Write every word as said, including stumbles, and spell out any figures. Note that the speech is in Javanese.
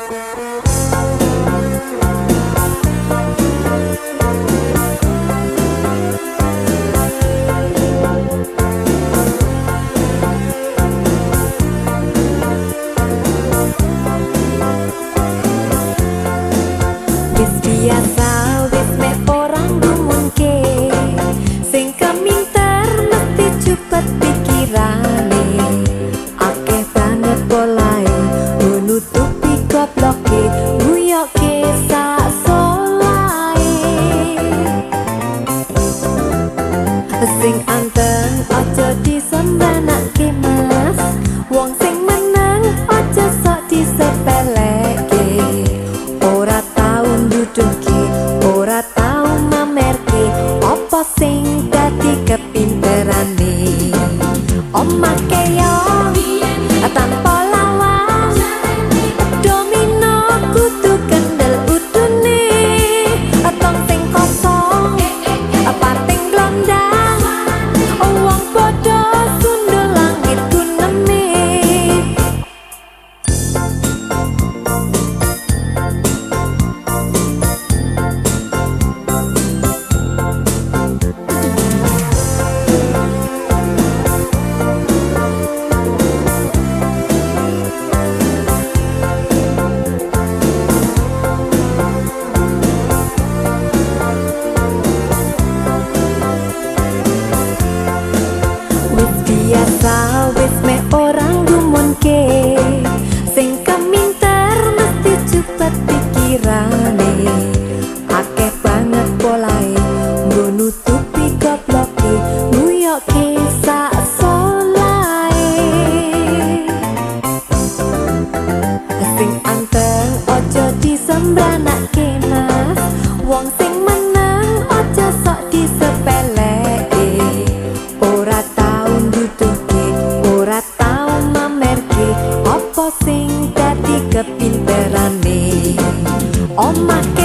Biasa wis mek orang gumunke sing keminter mesti cepet pikirane akeh banget polahe nutupi gobloke nguyoke sak solahe sing anteng aja disembanake mas wong sing meneng aja sok disepeleke ora ora tau mamerke apa sing dadi kepinterane omake yo tanpa lawan domino kudu kendel udune tong sing kosong pating glondang wong padha sundul langit guneme. Biasa wis mek orang gumunke sing keminter mesti cepet pikirane akeh banget polahe nggo nutupi gobloke nguyoke sak solahe sing anteng aja disembranake mas wong sing meneng aja sok disepeleke ora sing dadi kepinterane omah